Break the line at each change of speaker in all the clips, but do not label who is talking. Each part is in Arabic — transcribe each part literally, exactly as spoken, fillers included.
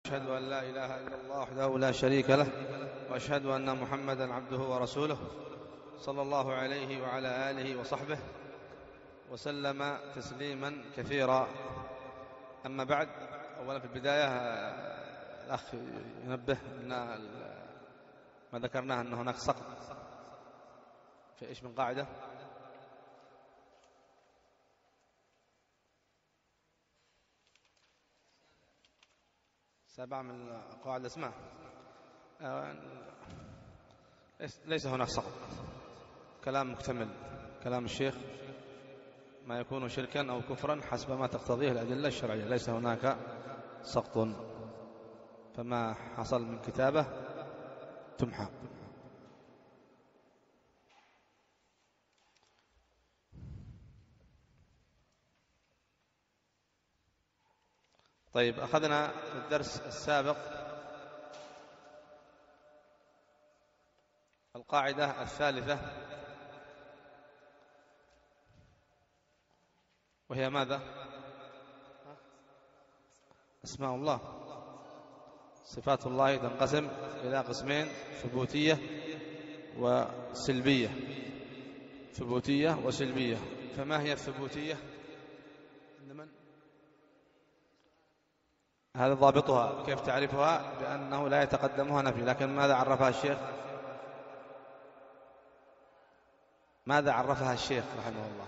أشهد أن لا إله إلا الله وحده لا شريك له، وأشهد أن محمدا عبده ورسوله صلى الله عليه وعلى آله وصحبه وسلم تسليما كثيرا. أما بعد، أولا في البداية الأخ ينبه أن ما ذكرناه أن هناك سقط في إيش من قاعدة سبعة من قواعد الأسماء، ليس هناك سقط، كلام مكتمل، كلام الشيخ ما يكون شركا أو كفرا حسب ما تقتضيه الأدلة الشرعية، ليس هناك سقط، فما حصل من كتابة تمحى. طيب، أخذنا في الدرس السابق القاعدة الثالثة، وهي ماذا؟ أسماء الله. صفات الله تنقسم إلى قسمين: ثبوتية وسلبية. ثبوتية وسلبية. فما هي الثبوتية؟ هذا ضابطها. كيف تعرفها؟ بأنه لا يتقدمها نفي. لكن ماذا عرفها الشيخ؟ ماذا عرفها الشيخ رحمه الله؟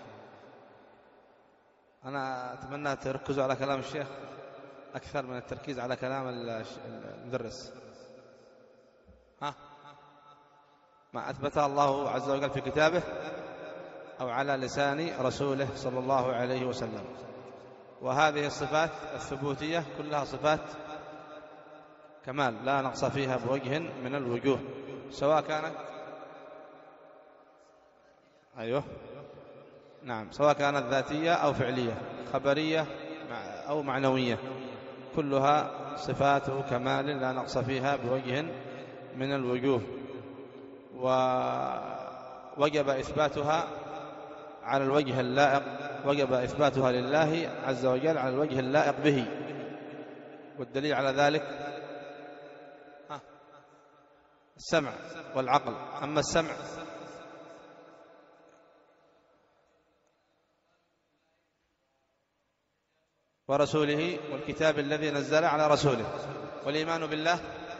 أنا أتمنى تركزوا على كلام الشيخ أكثر من التركيز على كلام المدرس. ها؟ ما أثبتها الله عز وجل في كتابه أو على لسان رسوله صلى الله عليه وسلم. وهذه الصفات الثبوتية كلها صفات كمال، لا نقص فيها بوجه من الوجوه، سواء كانت أيوه نعم سواء كانت ذاتية أو فعلية، خبرية أو معنوية، كلها صفات كمال لا نقص فيها بوجه من الوجوه، ووجب إثباتها على الوجه اللائق، وجب إثباتها لله عز وجل على الوجه اللائق به. والدليل على ذلك السمع والعقل. أما السمع ورسوله والكتاب الذي نزل على رسوله، والإيمان بالله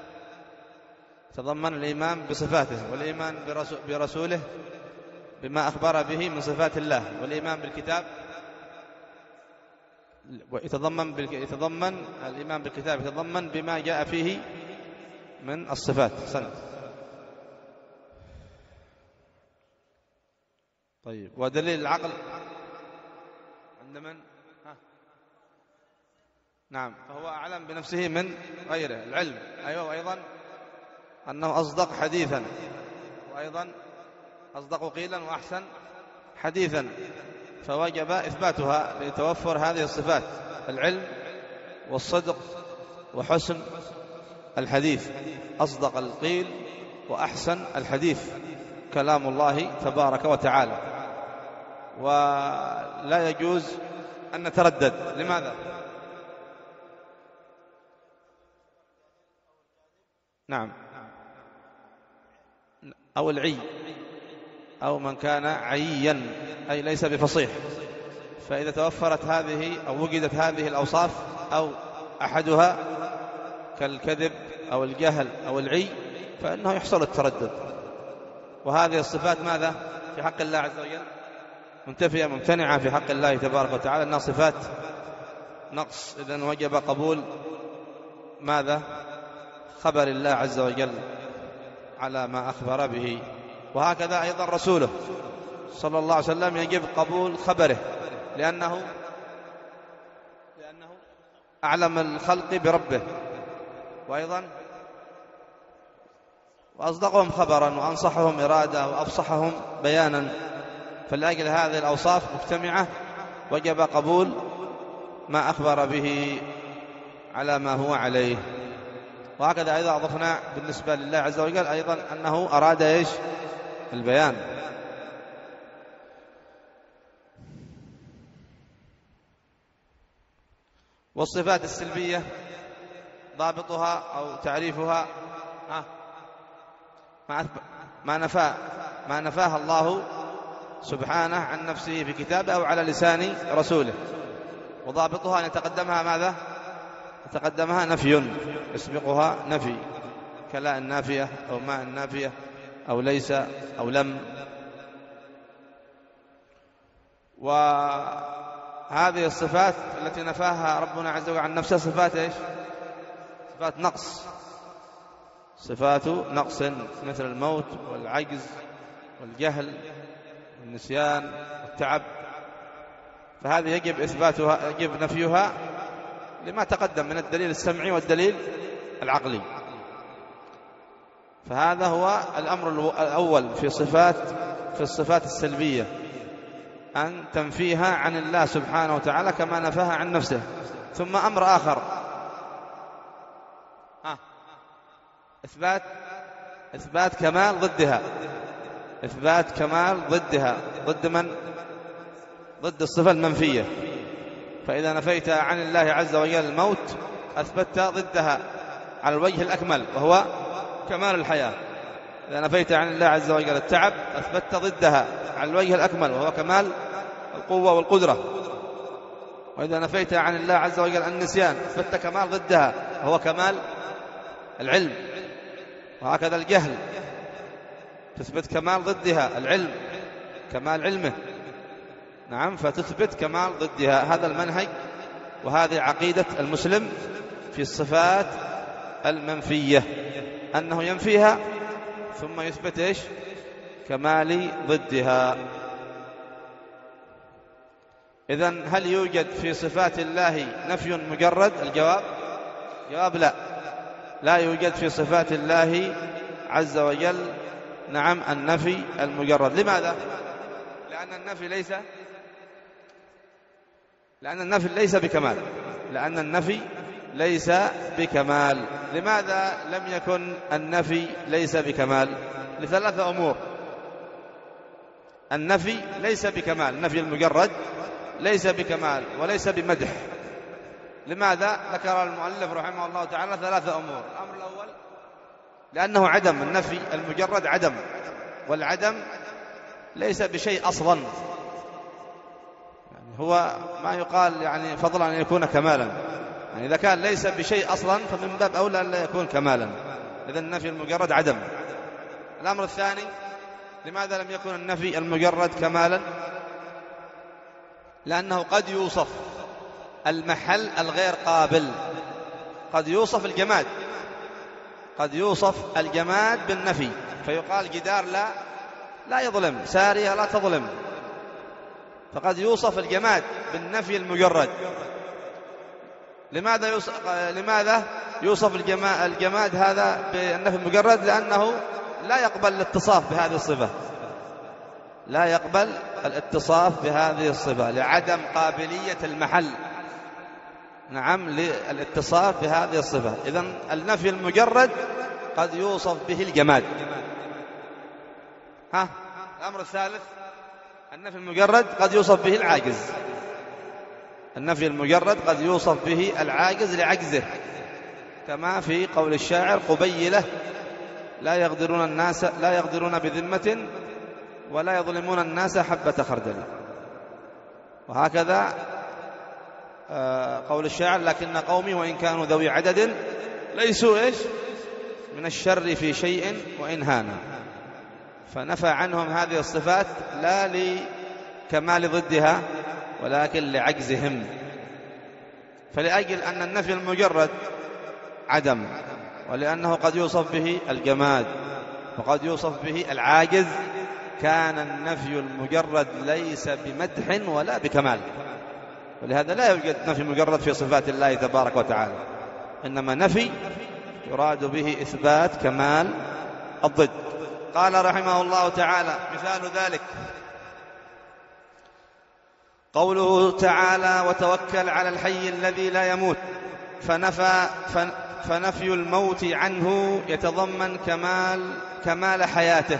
تضمن الإيمان بصفاته، والإيمان برسوله بما أخبر به من صفات الله، والإيمان بالكتاب يتضمن يتضمن الإيمان بالكتاب يتضمن بما جاء فيه من الصفات. سنة. طيب، ودليل العقل عند من؟ ها. نعم، فهو أعلم بنفسه من غيره، العلم. أيوة، وأيضا أنه أصدق حديثا، وأيضا أصدق قيلا وأحسن حديثا، فوجب إثباتها لتوفر هذه الصفات: العلم والصدق وحسن الحديث. أصدق القيل وأحسن الحديث كلام الله تبارك وتعالى، ولا يجوز أن نتردد. لماذا؟ نعم، أو العي، أو من كان عيا أي ليس بفصيح. فإذا توفرت هذه أو وجدت هذه الأوصاف أو أحدها كالكذب أو الجهل أو العي، فإنه يحصل التردد. وهذه الصفات ماذا في حق الله عز وجل؟ منتفية ممتنعة في حق الله تبارك وتعالى، أنها صفات نقص. إذن وجب قبول ماذا؟ خبر الله عز وجل على ما أخبر به. وهكذا أيضا رسوله صلى الله عليه وسلم يجب قبول خبره، لأنه لأنه أعلم الخلق بربه، وأيضا وأصدقهم خبرا وأنصحهم إرادة وأفصحهم بيانا. فلأجل هذه الأوصاف مجتمعة وجب قبول ما أخبر به على ما هو عليه. وهكذا أيضا أضفنا بالنسبة لله عز وجل أيضا أنه أراد إيش؟ البيان. والصفات السلبية ضابطها أو تعريفها؟ ما نفاه ما نفاه الله سبحانه عن نفسه في كتابه أو على لسان رسوله، وضابطها أن يتقدمها ماذا؟ يتقدمها نفي، يسبقها نفي، كلا النافية أو ما النافية أو ليس أو لم. وهذه الصفات التي نفاها ربنا عز وجل عن نفسه صفات إيش؟ صفات نقص، صفات نقص، مثل الموت والعجز والجهل والنسيان والتعب، فهذه يجب إثباتها، يجب نفيها لما تقدم من الدليل السمعي والدليل العقلي. فهذا هو الأمر الأول في صفات في الصفات السلبية، أن تنفيها عن الله سبحانه وتعالى كما نفاها عن نفسه. ثم أمر آخر، ها إثبات إثبات كمال ضدها، إثبات كمال ضدها، ضد من؟ ضد الصفة المنفية. فإذا نفيت عن الله عز وجل الموت أثبتت ضدها على الوجه الأكمل وهو كمال الحياة. إذا نفيت عن الله عز وجل التعب أثبتت ضدها على الوجه الأكمل وهو كمال القوة والقدرة. وإذا نفيت عن الله عز وجل النسيان أثبتت كمال ضدها وهو كمال العلم. وهكذا الجهل تثبت كمال ضدها العلم، كمال علمه. نعم، فتثبت كمال ضدها. هذا المنهج وهذه عقيدة المسلم في الصفات المنفية، أنه ينفيها ثم يثبت إيش؟ كمال ضدها. إذن هل يوجد في صفات الله نفي مجرد؟ الجواب جواب لا، لا يوجد في صفات الله عز وجل نعم النفي المجرد. لماذا؟ لأن النفي ليس لأن النفي ليس بكمال لأن النفي ليس بكمال. لماذا لم يكن النفي ليس بكمال؟ لثلاثة أمور. النفي ليس بكمال، النفي المجرد ليس بكمال وليس بمدح. لماذا؟ ذكر المؤلف رحمه الله تعالى ثلاثة أمور. الأمر الأول لأنه عدم، النفي المجرد عدم، والعدم ليس بشيء أصلا، يعني هو ما يقال يعني فضلا أن يكون كمالا، يعني إذا كان ليس بشيء أصلا فمن باب أولى أن لا يكون كمالا. إذا النفي المجرد عدم. الأمر الثاني، لماذا لم يكن النفي المجرد كمالا؟ لأنه قد يوصف المحل الغير قابل، قد يوصف الجماد قد يوصف الجماد بالنفي، فيقال جدار لا لا يظلم، سارية لا تظلم، فقد يوصف الجماد بالنفي المجرد. لماذا يوصف, لماذا يوصف الجماد هذا بالنفي المجرد؟ لأنه لا يقبل الاتصاف بهذه الصفة، لا يقبل الاتصاف بهذه الصفة لعدم قابلية المحل نعم للاتصاف بهذه الصفة. إذن النفي المجرد قد يوصف به الجماد. ها الأمر الثالث، النفي المجرد قد يوصف به العاجز، النفي المجرد قد يوصف به العاجز لعجزه، كما في قول الشاعر: قبيلة لا يقدرون الناس لا يقدرون بذمة ولا يظلمون الناس حبة خردل. وهكذا قول الشاعر: لكن قومي وإن كانوا ذوي عدد ليسوا إيش من الشر في شيء وإن هانا. فنفى عنهم هذه الصفات لا لكمال ضدها ولكن لعجزهم. فلأجل أن النفي المجرد عدم، ولأنه قد يوصف به الجماد وقد يوصف به العاجز، كان النفي المجرد ليس بمدح ولا بكمال. ولهذا لا يوجد نفي مجرد في صفات الله تبارك وتعالى، إنما نفي يراد به إثبات كمال الضد. قال رحمه الله تعالى: مثال ذلك قوله تعالى: وتوكل على الحي الذي لا يموت. فنفى فنفي الموت عنه يتضمن كمال كمال حياته.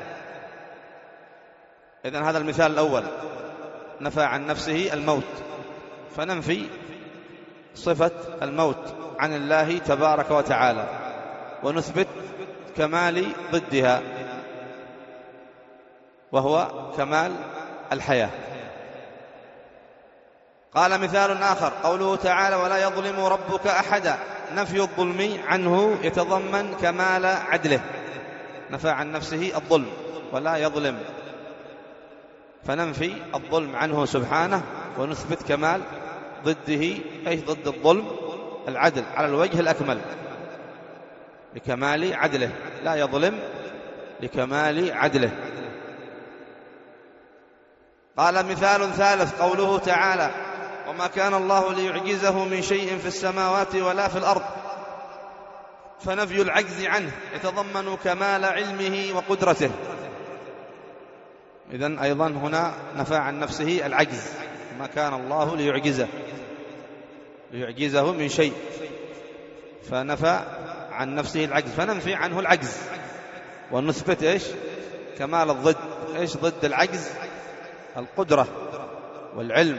إذن هذا المثال الأول، نفى عن نفسه الموت، فننفي صفة الموت عن الله تبارك وتعالى، ونثبت كمال ضدها وهو كمال الحياة. قال مثال آخر قوله تعالى: ولا يظلم ربك أحدا. نفي الظلم عنه يتضمن كمال عدله، نفى عن نفسه الظلم ولا يظلم، فننفي الظلم عنه سبحانه ونثبت كمال ضده، أي ضد الظلم العدل على الوجه الأكمل لكمال عدله، لا يظلم لكمال عدله. قال مثال ثالث قوله تعالى: وما كان الله ليعجزه من شيء في السماوات ولا في الأرض. فنفي العجز عنه يتضمن كمال علمه وقدرته. إذن أيضا هنا نفى عن نفسه العجز، ما كان الله ليعجزه ليعجزه من شيء، فنفى عن نفسه العجز، فننفي عنه العجز ونثبت إيش؟ كمال الضد. إيش ضد العجز؟ القدرة والعلم،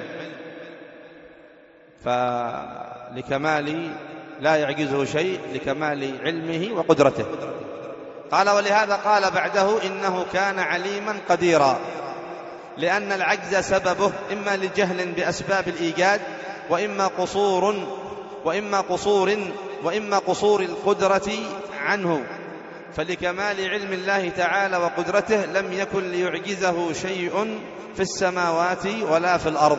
فلكمال لا يعجزه شيء لكمال علمه وقدرته. قال: ولهذا قال بعده: إنه كان عليما قديرا، لأن العجز سببه إما لجهل بأسباب الإيجاد، وإما قصور وإما قصور وإما قصور القدرة عنه، فلكمال علم الله تعالى وقدرته لم يكن ليعجزه شيء في السماوات ولا في الأرض.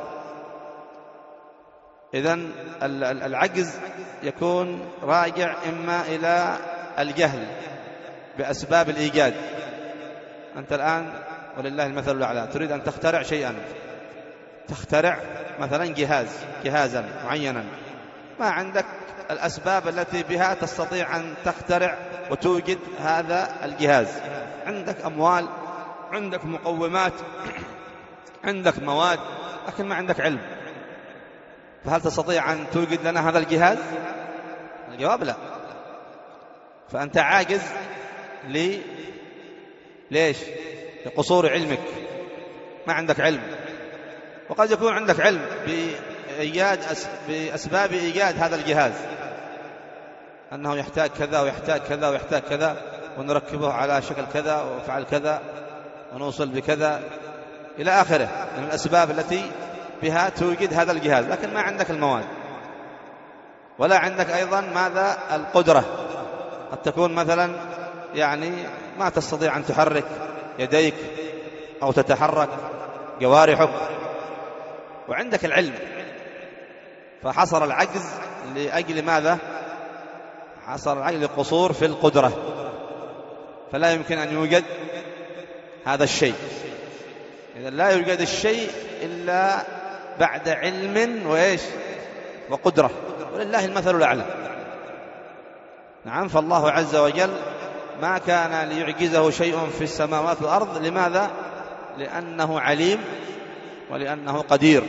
إذن العجز يكون راجع إما إلى الجهل بأسباب الإيجاد. أنت الآن ولله المثل الأعلى تريد أن تخترع شيئا، تخترع مثلا جهاز جهازا معينا، ما عندك الأسباب التي بها تستطيع أن تخترع وتوجد هذا الجهاز. عندك أموال، عندك مقومات، عندك مواد، لكن ما عندك علم، فهل تستطيع أن توجد لنا هذا الجهاز؟ الجواب لا. فأنت عاجز لي ليش؟ لقصور علمك، ما عندك علم. وقد يكون عندك علم بإيجاد أس... بأسباب إيجاد هذا الجهاز، أنه يحتاج كذا ويحتاج كذا ويحتاج كذا، ونركبه على شكل كذا وفعل كذا ونوصل بكذا إلى آخره من الأسباب التي بها توجد هذا الجهاز، لكن ما عندك المواد ولا عندك أيضا ماذا؟ القدرة. قد تكون مثلا يعني ما تستطيع أن تحرك يديك أو تتحرك جوارحك، وعندك العلم، فحصل العجز لأجل ماذا؟ حصل العجز لقصور في القدرة، فلا يمكن أن يوجد هذا الشيء. إذا لا يوجد الشيء إلا بعد علم وإيش؟ وقدرة، ولله المثل الأعلى. نعم، فالله عز وجل ما كان ليعجزه شيء في السماوات والأرض. لماذا؟ لأنه عليم ولأنه قدير،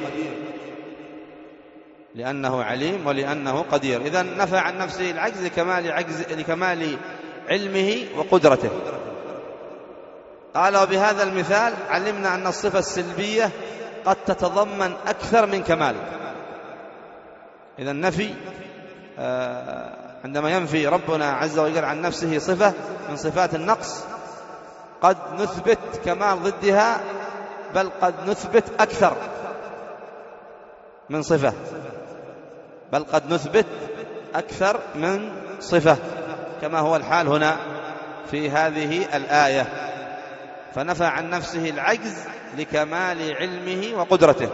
لأنه عليم ولأنه قدير. إذن نفى عن نفسه العجز لكمال, عجز لكمال علمه وقدرته. قال: وبهذا المثال علمنا أن الصفة السلبية قد تتضمن أكثر من كمال. إذا النفي عندما ينفي ربنا عز وجل عن نفسه صفة من صفات النقص قد نثبت كمال ضدها، بل قد نثبت أكثر من صفة بل قد نثبت أكثر من صفة كما هو الحال هنا في هذه الآية. فنفى عن نفسه العجز لكمال علمه وقدرته.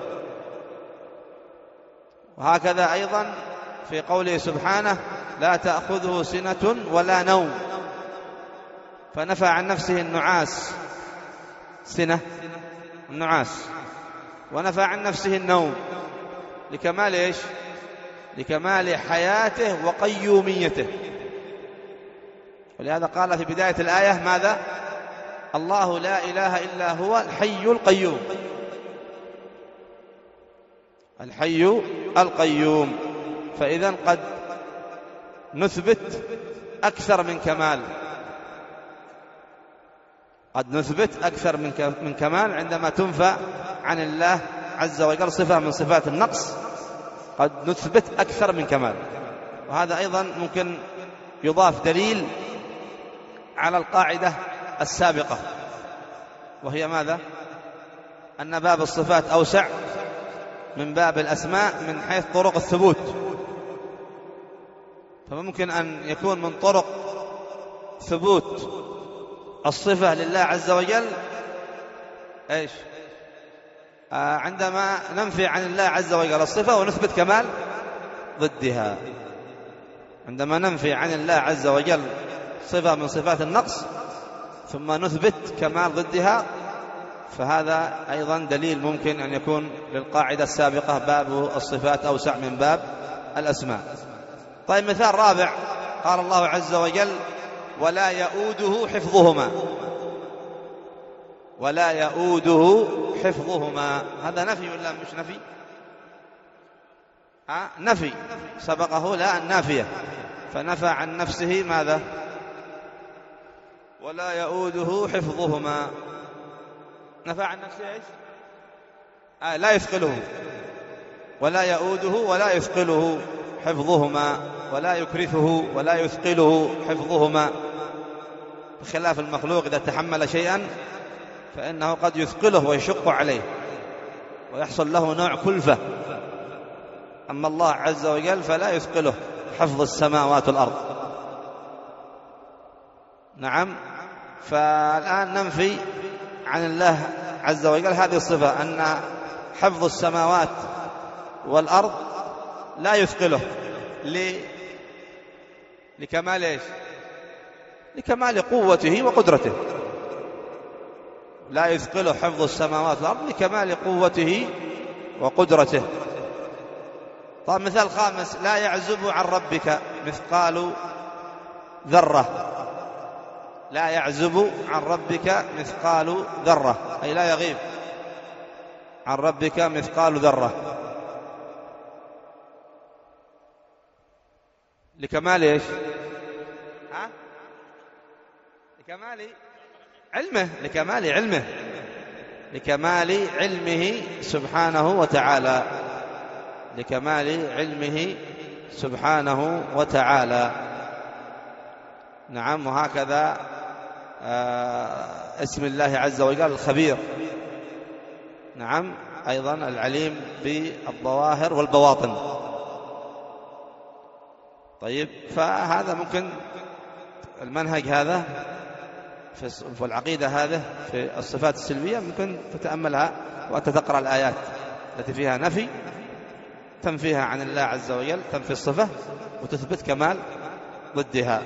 وهكذا أيضا في قوله سبحانه: لا تأخذه سنة ولا نوم، فنفى عن نفسه النعاس، سنة النعاس، ونفى عن نفسه النوم لكمال إيش؟ لكمال حياته وقيوميته. ولهذا قال في بداية الآية ماذا؟ الله لا إله إلا هو الحي القيوم، الحي القيوم. فإذا قد نثبت أكثر من كمال، قد نثبت أكثر من كمال عندما تنفى عن الله عز وجل صفة من صفات النقص، قد نثبت أكثر من كمال. وهذا أيضا ممكن يضاف دليل على القاعدة السابقة، وهي ماذا؟ أن باب الصفات أوسع من باب الأسماء من حيث طرق الثبوت. فممكن أن يكون من طرق ثبوت الصفة لله عز وجل إيش؟ آه عندما ننفي عن الله عز وجل الصفة ونثبت كمال ضدها. عندما ننفي عن الله عز وجل صفة من صفات النقص ثم نثبت كمال ضدها، فهذا أيضا دليل ممكن أن يكون للقاعدة السابقة باب الصفات أوسع من باب الأسماء. طيب مثال رابع، قال الله عز وجل ولا يؤوده حفظهما. ولا يؤوده حفظهما، هذا نفي ولا مش نفي؟ ها نفي، سبقه لا النافية، فنفى عن نفسه ماذا؟ ولا يؤوده حفظهما. نفى عن نفسه ايش؟ آه لا يثقله. ولا يؤوده ولا يثقله حفظهما، ولا يكرثه ولا يثقله حفظهما، بخلاف المخلوق إذا تحمل شيئا فإنه قد يثقله ويشق عليه ويحصل له نوع كلفة. أما الله عز وجل فلا يثقله حفظ السماوات والأرض. نعم. فالآن ننفي عن الله عز وجل هذه الصفة، أن حفظ السماوات والأرض لا يثقله ل... لكمال إيش؟ لكمال قوته وقدرته. لا يثقله حفظ السماوات والأرض لكمال قوته وقدرته. طيب مثال خامس، لا يعزب عن ربك مثقال ذرة. لا يعزب عن ربك مثقال ذرة، أي لا يغيب عن ربك مثقال ذرة، لكمال إيش؟ ها؟ لكمال علمه، لكمال علمه، لكمال علمه سبحانه وتعالى، لكمال علمه سبحانه وتعالى. نعم. وهكذا آه اسم الله عز وجل الخبير، نعم، أيضا العليم بالظواهر والبواطن. طيب، فهذا ممكن المنهج هذا في العقيدة هذا في الصفات السلبية ممكن تتأملها وأنت تقرأ الآيات التي فيها نفي، تنفيها عن الله عز وجل، تنفي الصفة وتثبت كمال ضدها.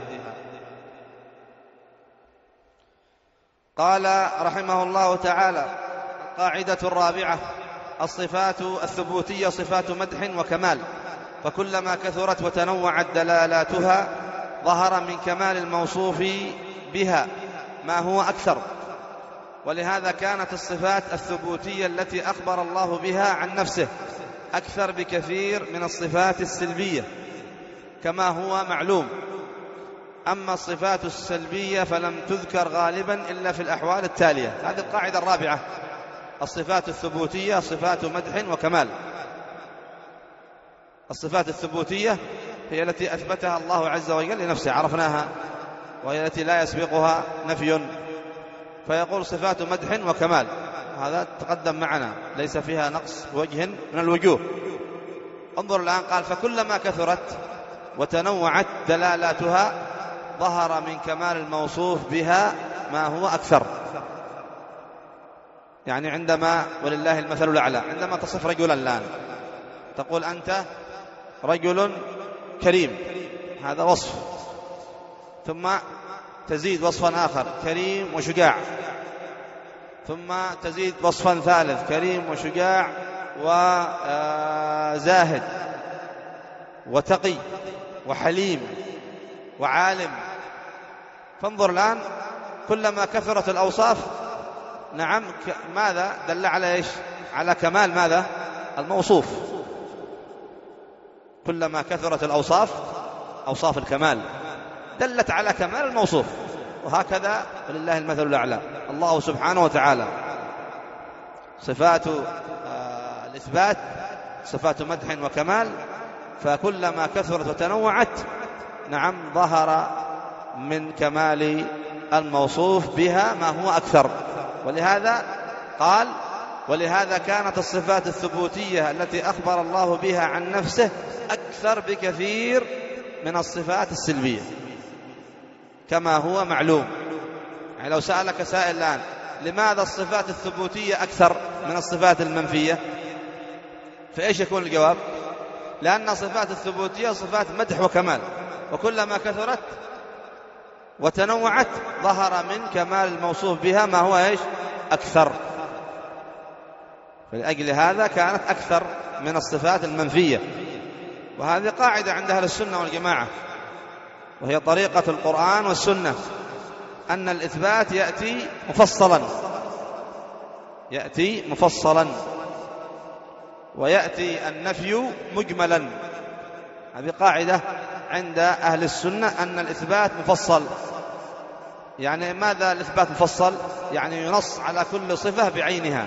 قال رحمه الله تعالى: القاعدة الرابعة: الصفات الثبوتية صفات مدح وكمال، فكلما كثرت وتنوعت دلالاتها ظهر من كمال الموصوف بها ما هو أكثر. ولهذا كانت الصفات الثبوتية التي أخبر الله بها عن نفسه أكثر بكثير من الصفات السلبية كما هو معلوم. أما الصفات السلبية فلم تذكر غالبا إلا في الأحوال التالية. هذه القاعدة الرابعة: الصفات الثبوتية صفات مدح وكمال. الصفات الثبوتية هي التي أثبتها الله عز وجل لنفسه، عرفناها، وهي التي لا يسبقها نفي، فيقول صفات مدح وكمال. هذا تقدم معنا، ليس فيها نقص وجه من الوجوه. انظر الآن، قال: فكلما كثرت وتنوعت دلالاتها ظهر من كمال الموصوف بها ما هو أكثر. يعني عندما، ولله المثل الأعلى، عندما تصف رجلا الآن تقول أنت رجل كريم، هذا وصف، ثم تزيد وصفا آخر: كريم وشجاع، ثم تزيد وصفا ثالث: كريم وشجاع وزاهد وتقي وحليم وعالم. فانظر الآن، كلما كثرت الأوصاف، نعم، ماذا دل على إيش؟ على كمال ماذا؟ الموصوف. كلما كثرت الأوصاف، أوصاف الكمال، دلت على كمال الموصوف. وهكذا ولله المثل الأعلى. الله سبحانه وتعالى صفات الإثبات صفات مدح وكمال، فكلما كثرت وتنوعت نعم ظهر من كمال الموصوف بها ما هو أكثر. ولهذا قال: ولهذا كانت الصفات الثبوتية التي أخبر الله بها عن نفسه أكثر بكثير من الصفات السلبية، كما هو معلوم. يعني لو سألك سائل الآن: لماذا الصفات الثبوتية أكثر من الصفات المنفية؟ فإيش يكون الجواب؟ لأن صفات الثبوتية صفات مدح وكمال، وكلما كثرت وتنوعت ظهر من كمال الموصوف بها ما هو إيش؟ أكثر. فلأجل هذا كانت أكثر من الصفات المنفية. وهذه قاعدة عند أهل السنة والجماعة، وهي طريقة القرآن والسنة، أن الإثبات يأتي مفصلا يأتي مفصلا ويأتي النفي مجملا. هذه قاعدة عند أهل السنة، أن الإثبات مفصل. يعني ماذا الإثبات مفصل؟ يعني ينص على كل صفة بعينها،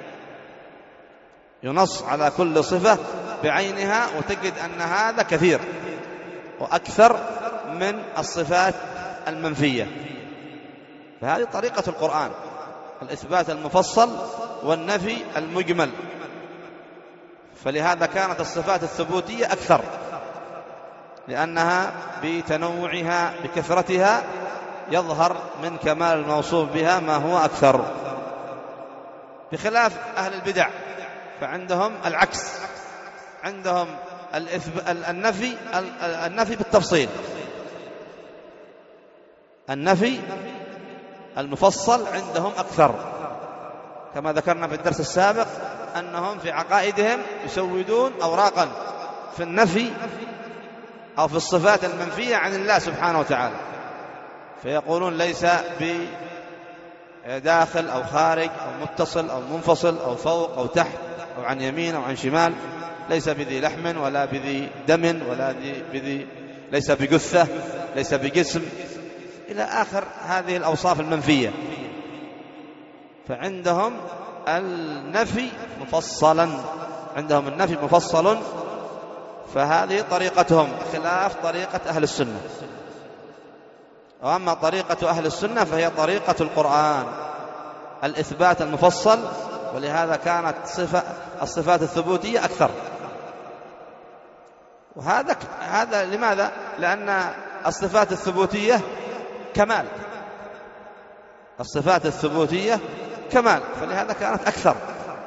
ينص على كل صفة بعينها، وتجد أن هذا كثير وأكثر من الصفات المنفية. فهذه طريقة القرآن، الإثبات المفصل والنفي المجمل. فلهذا كانت الصفات الثبوتية أكثر، لأنها بتنوعها بكثرتها يظهر من كمال الموصوف بها ما هو أكثر، بخلاف أهل البدع فعندهم العكس، عندهم النفي النفي بالتفصيل، النفي المفصل عندهم أكثر، كما ذكرنا في الدرس السابق أنهم في عقائدهم يسودون أوراقا في النفي أو في الصفات المنفية عن الله سبحانه وتعالى، فيقولون ليس بداخل أو خارج أو متصل أو منفصل أو فوق أو تحت أو عن يمين أو عن شمال، ليس بذي لحم ولا بذي دم ولا بذي، ليس بجثة، ليس بجسم، إلى آخر هذه الأوصاف المنفية. فعندهم النفي مفصلا، عندهم النفي مفصل، فهذه طريقتهم خلاف طريقة أهل السنة. وأما طريقة أهل السنة فهي طريقة القرآن، الإثبات المفصل. ولهذا كانت صفة الصفات الثبوتية أكثر. وهذا هذا لماذا؟ لأن الصفات الثبوتية كمال، الصفات الثبوتية كمال، فلهذا كانت أكثر.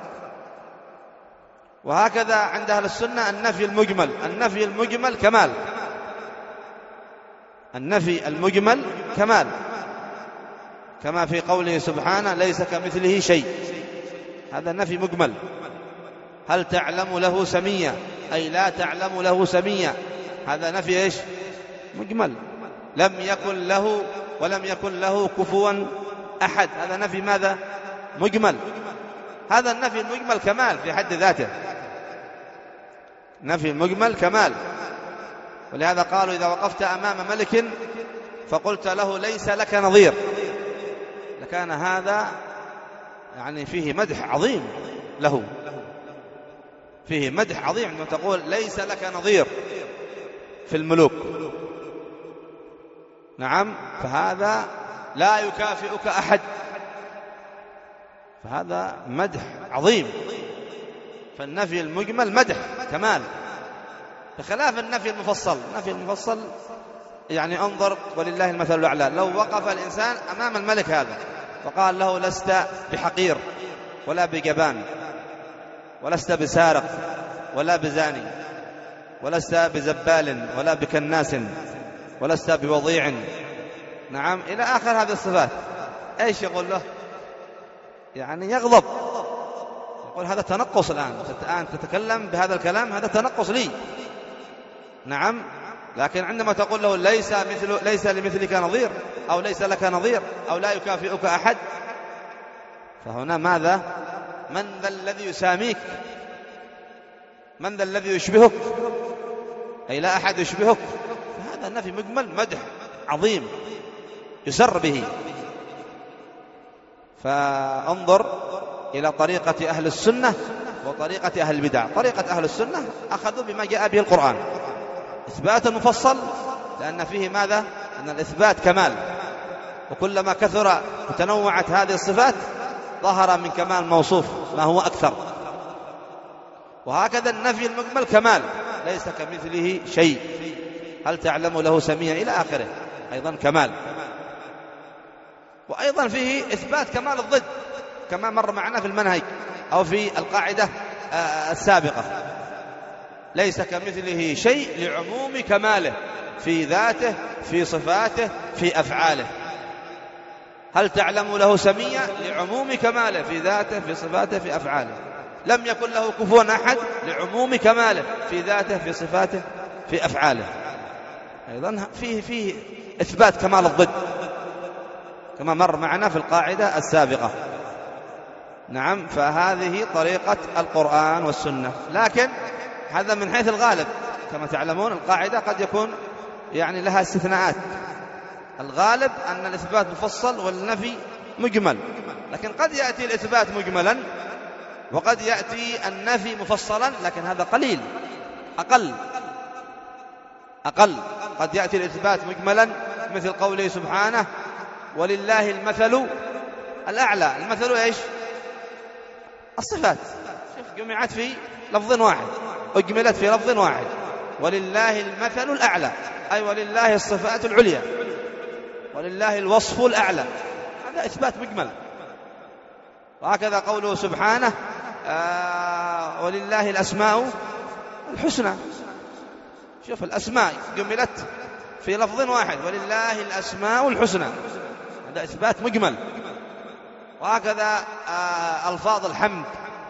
وهكذا عند أهل السنة النفي المجمل، النفي المجمل كمال، النفي المجمل كمال، كما في قوله سبحانه: ليس كمثله شيء، هذا نفي مجمل. هل تعلم له سميا، أي لا تعلم له سميا، هذا نفي إيش؟ مجمل. لم يكن له ولم يكن له كفوا أحد، هذا نفي ماذا؟ مجمل. هذا النفي المجمل كمال في حد ذاته، نفي المجمل كمال. ولهذا قالوا: إذا وقفت أمام ملك فقلت له ليس لك نظير، لكان هذا يعني فيه مدح عظيم له، فيه مدح عظيم أنه تقول ليس لك نظير في الملوك. نعم، فهذا لا يكافئك أحد، فهذا مدح عظيم. فالنفي المجمل مدح كمال، بخلاف النفي المفصل. النفي المفصل يعني انظر ولله المثل الأعلى، لو وقف الإنسان أمام الملك هذا فقال له: لست بحقير ولا بجبان، ولست بسارق ولا بزاني، ولست بزبال ولا بكناس، ولست بوضيع، نعم، إلى آخر هذه الصفات، إيش يقول له؟ يعني يغضب، يقول هذا تنقص، الآن الآن تتكلم بهذا الكلام، هذا تنقص لي. نعم، لكن عندما تقول له ليس مثل ليس لمثلك نظير، أو ليس لك نظير، أو لا يكافئك أحد، فهنا ماذا؟ من ذا الذي يساميك؟ من ذا الذي يشبهك؟ أي لا أحد يشبهك. فهذا النفي مجمل مدح عظيم يسر به. فانظر إلى طريقة أهل السنة وطريقة أهل البدع. طريقة أهل السنة أخذوا بما جاء به القرآن، إثبات مفصل، لأن فيه ماذا؟ أن الإثبات كمال، وكلما كثر وتنوعت هذه الصفات ظهر من كمال موصوف ما هو أكثر. وهكذا النفي المجمل كمال، ليس كمثله شيء، هل تعلم له سميا إلى آخره، أيضا كمال. وأيضا فيه إثبات كمال الضد كما مر معنا في المنهج أو في القاعدة السابقة، ليس كمثله شيء لعموم كماله في ذاته في صفاته في أفعاله. هل تعلم له سميا لعموم كماله في ذاته في صفاته في أفعاله. لم يكن له كفوا أحد لعموم كماله في ذاته في صفاته في أفعاله. أيضا فيه فيه إثبات كمال الضد كما مر معنا في القاعدة السابقة. نعم، فهذه طريقة القرآن والسنة. لكن هذا من حيث الغالب، كما تعلمون القاعدة قد يكون يعني لها استثناءات. الغالب أن الإثبات مفصل والنفي مجمل، لكن قد يأتي الإثبات مجملا وقد يأتي النفي مفصلا، لكن هذا قليل أقل أقل قد يأتي الإثبات مجملا مثل قوله سبحانه ولله المثل الأعلى. المثل إيش؟ الصفات، جمعت في لفظ واحد، أجملت في لفظ واحد، ولله المثل الأعلى، أي ولله الصفات العليا، ولله الوصف الأعلى. هذا إثبات مجمل. وهكذا قوله سبحانه آه ولله الأسماء الحسنى. شوف، الأسماء جملت في لفظ واحد، ولله الأسماء الحسنى، هذا إثبات مجمل. وهكذا آه ألفاظ الحمد،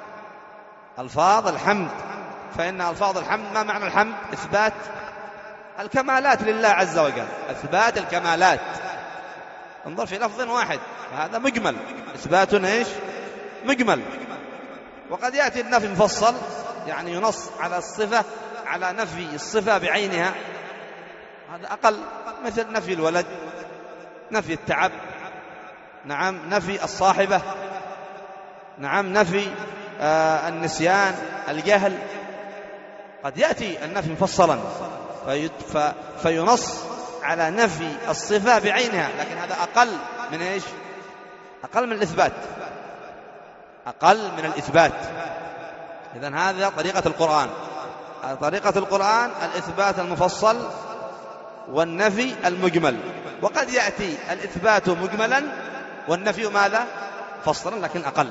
ألفاظ الحمد، فإن ألفاظ الحمد ما معنى الحمد؟ إثبات الكمالات لله عز وجل، إثبات الكمالات. انظر في لفظ واحد، هذا مجمل، إثبات إيش؟ مجمل. وقد يأتي النفي مفصل، يعني ينص على الصفة، على نفي الصفة بعينها، هذا أقل، مثل نفي الولد، نفي التعب، نعم، نفي الصاحبة، نعم، نفي آه النسيان، الجهل. قد يأتي النفي مفصلا في فينص على نفي الصفة بعينها، لكن هذا أقل من إيش؟ أقل من الإثبات، أقل من الإثبات. إذن هذا طريقة القرآن. طريقة القرآن الإثبات المفصل والنفي المجمل. وقد يأتي الإثبات مجملا والنفي ماذا؟ فصلا، لكن أقل،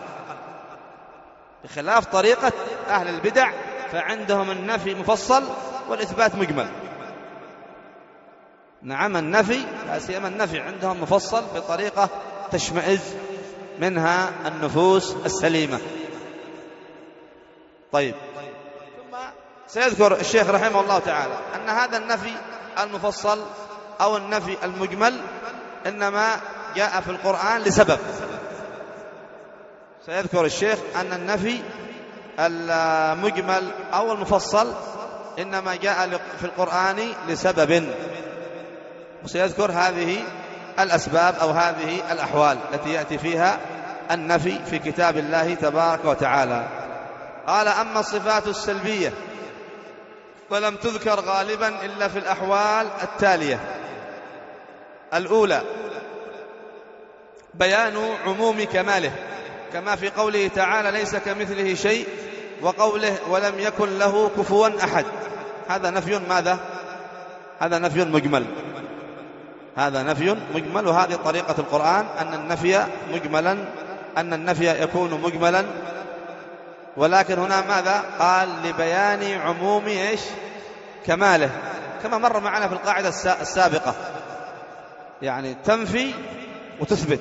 بخلاف طريقة أهل البدع، فعندهم النفي مفصل والإثبات مجمل. نعم، النفي لا سيما النفي عندهم مفصل بطريقة تشمئز منها النفوس السليمة. طيب، ثم سيذكر الشيخ رحمه الله تعالى أن هذا النفي المفصل أو النفي المجمل إنما جاء في القرآن لسبب. سيذكر الشيخ أن النفي المجمل أو المفصل إنما جاء في القرآن لسبب، وسيذكر هذه الأسباب أو هذه الأحوال التي يأتي فيها النفي في كتاب الله تبارك وتعالى. قال: أما الصفات السلبية فلم تذكر غالبا إلا في الأحوال التالية: الأولى بيان عموم كماله، كما في قوله تعالى: ليس كمثله شيء، وقوله: ولم يكن له كفوا أحد. هذا نفي ماذا؟ هذا نفي مجمل، هذا نفي مجمل. وهذه طريقة القرآن، أن النفي مجملا، أن النفي يكون مجملا، ولكن هنا ماذا؟ قال: لبيان عموم إيش؟ كماله، كما مر معنا في القاعدة السابقة، يعني تنفي وتثبت.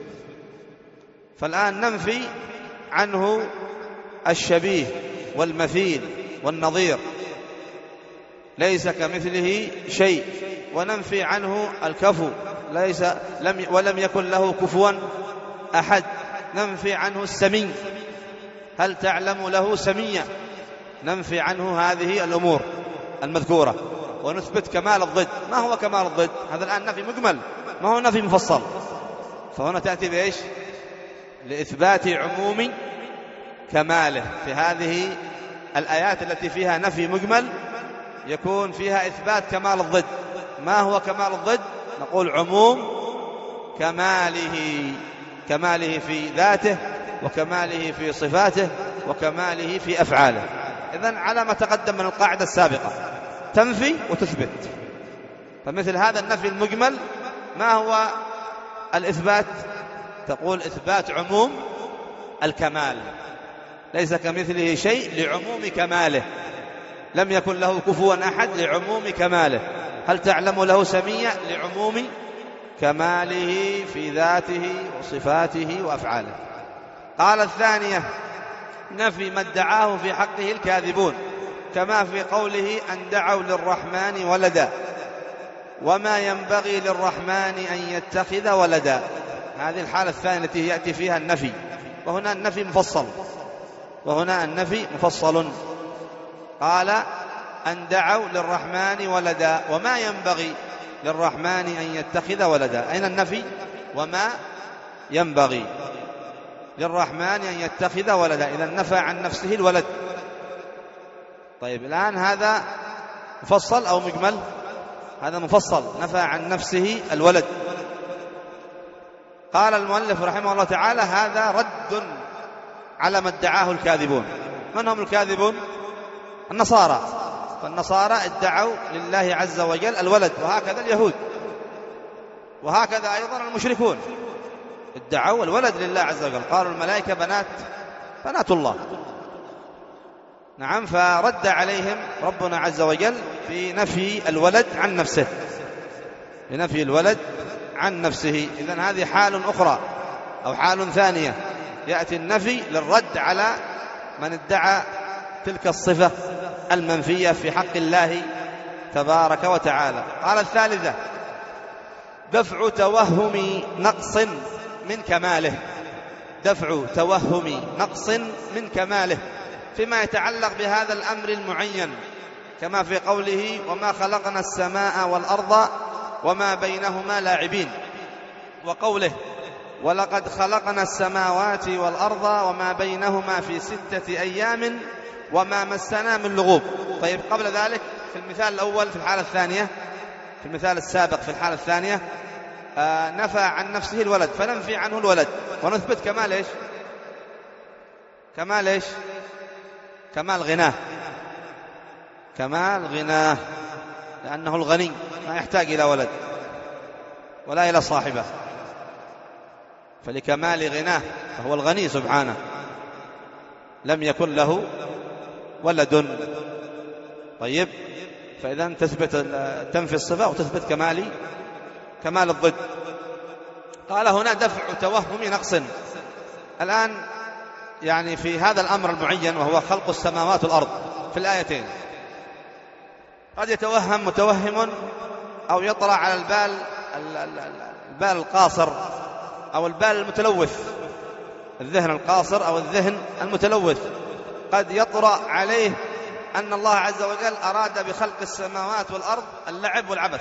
فالآن ننفي عنه الشبيه والمثيل والنظير، ليس كمثله شيء، وننفي عنه الكفو، ليس لم ولم يكن له كفوا أحد. ننفي عنه السمي، هل تعلم له سميا، ننفي عنه هذه الأمور المذكورة، ونثبت كمال الضد. ما هو كمال الضد؟ هذا الآن نفي مجمل، ما هو نفي مفصل. فهنا تأتي بإيش؟ لإثبات عموم كماله. في هذه الآيات التي فيها نفي مجمل يكون فيها إثبات كمال الضد. ما هو كمال الضد؟ نقول عموم كماله، كماله في ذاته وكماله في صفاته وكماله في أفعاله. إذن على ما تقدم من القاعدة السابقة، تنفي وتثبت. فمثل هذا النفي المجمل ما هو الإثبات؟ تقول إثبات عموم الكمال، ليس كمثله شيء لعموم كماله، لم يكن له كفوا أحد لعموم كماله، هل تعلم له سمية لعموم كماله في ذاته وصفاته وأفعاله. قال الثانية نفي ما ادعاه في حقه الكاذبون، كما في قوله أن دعوا للرحمن ولدا وما ينبغي للرحمن أن يتخذ ولدا. هذه الحالة الثانية التي يأتي فيها النفي، وهنا النفي مفصل، وهنا النفي مفصل. قال أن دعوا للرحمن ولدا وما ينبغي للرحمن أن يتخذ ولدا. أين النفي؟ وما ينبغي للرحمن أن يتخذ ولدا، إذا نفى عن نفسه الولد. طيب الآن هذا مفصل أو مجمل؟ هذا مفصل، نفى عن نفسه الولد. قال المؤلف رحمه الله تعالى هذا رد على ما ادعاه الكاذبون. من هم الكاذبون؟ النصارى. فالنصارى ادعوا لله عز وجل الولد، وهكذا اليهود، وهكذا أيضا المشركون ادعوا الولد لله عز وجل، قالوا الملائكة بنات بنات الله. نعم، فرد عليهم ربنا عز وجل في نفي الولد عن نفسه، لنفي الولد عن نفسه. إذن هذه حال أخرى أو حال ثانية، يأتي النفي للرد على من ادعى تلك الصفة المنفية في حق الله تبارك وتعالى. قال الثالثة دفع توهم نقص من كماله، دفع توهم نقص من كماله فيما يتعلق بهذا الأمر المعين، كما في قوله وما خلقنا السماء والأرض وما بينهما لاعبين، وقوله ولقد خلقنا السماوات والأرض وما بينهما في ستة أيام وما مسنا من لغوب. طيب قبل ذلك في المثال الأول في الحالة الثانية، في المثال السابق في الحالة الثانية آه نفى عن نفسه الولد، فننفي عنه الولد ونثبت كمال إيش؟ كمال إيش؟ كمال غناه، كمال غناه، لأنه الغني ما يحتاج إلى ولد ولا إلى صاحبه، فلكمال غناه، فهو الغني سبحانه لم يكن له ولد. طيب فإذا تثبت تنفي الصفة وتثبت كمال كمال الضد. قال هنا دفع توهم نقص. الآن يعني في هذا الأمر المعين وهو خلق السماوات والأرض في الآيتين، قد يتوهم متوهم أو يطلع على البال البال القاصر أو البال المتلوث، الذهن القاصر أو الذهن المتلوث، قد يطرأ عليه أن الله عز وجل أراد بخلق السماوات والأرض اللعب والعبث،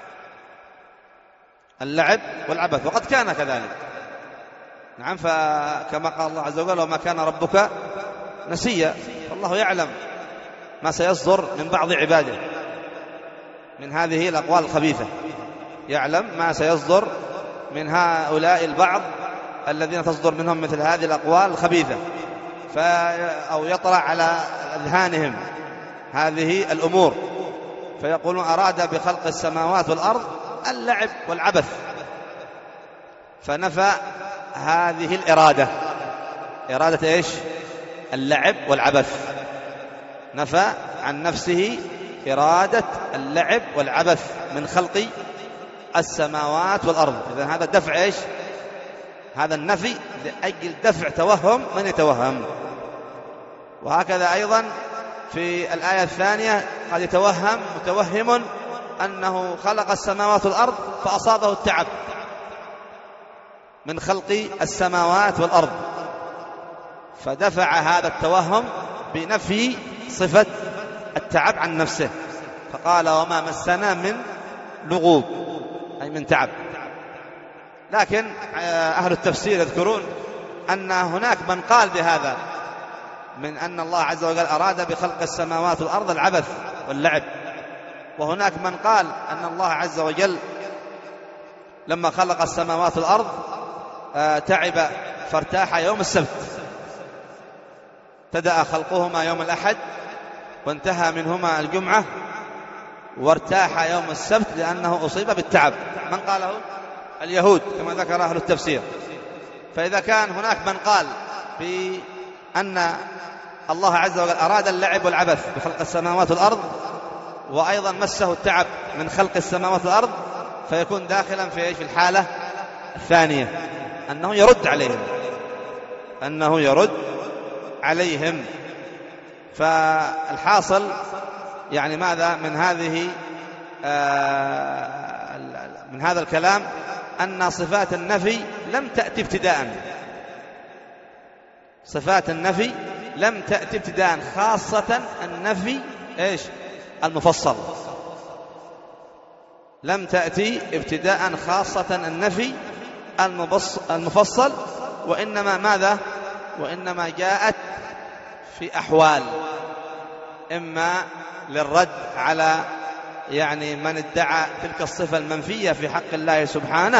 اللعب والعبث، وقد كان كذلك. نعم، فكما قال الله عز وجل وما كان ربك نسيا، فالله يعلم ما سيصدر من بعض عباده من هذه الأقوال الخبيثة، يعلم ما سيصدر من هؤلاء البعض الذين تصدر منهم مثل هذه الأقوال الخبيثة، أو يطلع على أذهانهم هذه الأمور فيقولون أراد بخلق السماوات والأرض اللعب والعبث، فنفى هذه الإرادة، إرادة إيش؟ اللعب والعبث، نفى عن نفسه إرادة اللعب والعبث من خلق السماوات والأرض. إذن هذا دفع إيش؟ هذا النفي لأجل دفع توهم من يتوهم. وهكذا أيضا في الآية الثانية قد يتوهم متوهم أنه خلق السماوات والأرض فأصابه التعب من خلق السماوات والأرض، فدفع هذا التوهم بنفي صفة التعب عن نفسه، فقال وما مسنا من لغوب، أي من تعب. لكن أهل التفسير يذكرون أن هناك من قال بهذا، من أن الله عز وجل أراد بخلق السماوات والأرض العبث واللعب. وهناك من قال أن الله عز وجل لما خلق السماوات والأرض تعب فارتاح يوم السبت، ابتدأ خلقهما يوم الأحد وانتهى منهما الجمعة، وارتاح يوم السبت لأنه أصيب بالتعب. من قاله؟ اليهود كما ذكر أهل التفسير. فإذا كان هناك من قال بأن الله عز وجل أراد اللعب والعبث بخلق السماوات والأرض، وأيضا مسه التعب من خلق السماوات والأرض، فيكون داخلا في في الحالة الثانية، أنه يرد عليهم أنه يرد عليهم فالحاصل يعني ماذا من هذه من هذا الكلام؟ أن صفات النفي لم تأتي ابتداء، صفات النفي لم تأتي ابتداء، خاصة النفي إيش المفصل، لم تأتي ابتداء خاصة النفي المفصل، وإنما ماذا؟ وإنما جاءت في أحوال، إما للرد على يعني من ادعى تلك الصفة المنفية في حق الله سبحانه،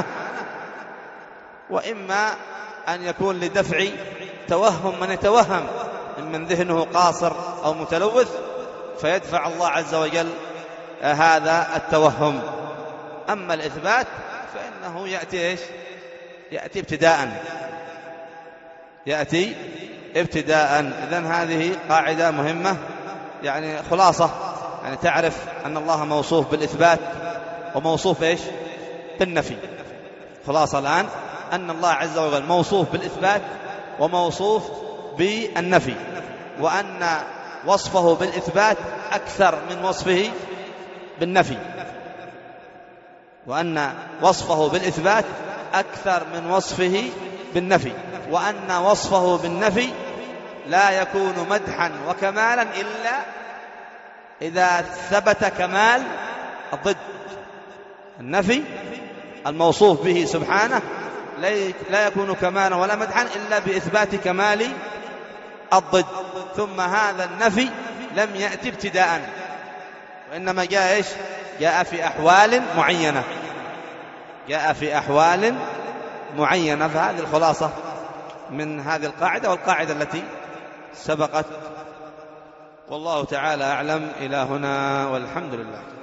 وإما أن يكون لدفع توهم من يتوهم من ذهنه قاصر أو متلوث، فيدفع الله عز وجل هذا التوهم. أما الإثبات فإنه يأتي إيش؟ يأتي ابتداء، يأتي ابتداء. إذن هذه قاعدة مهمة، يعني خلاصة، يعني تعرف أن الله موصوف بالإثبات وموصوف إيش؟ بالنفي. خلاصة الآن أن الله عز وجل موصوف بالإثبات وموصوف بالنفي، وأن وصفه بالإثبات أكثر من وصفه بالنفي، وأن وصفه بالإثبات أكثر من وصفه بالنفي، وأن وصفه بالنفي لا يكون مدحا وكمالا إلا إذا ثبت كمال الضد. النفي الموصوف به سبحانه لا يكون كمالا ولا مدحا إلا بإثبات كمال الضد. ثم هذا النفي لم يأتي ابتداء، وإنما جاء إيش؟ جاء في أحوال معينة، جاء في أحوال معينة. فهذه الخلاصة من هذه القاعدة والقاعدة التي سبقت، والله تعالى أعلم. إلى هنا والحمد لله.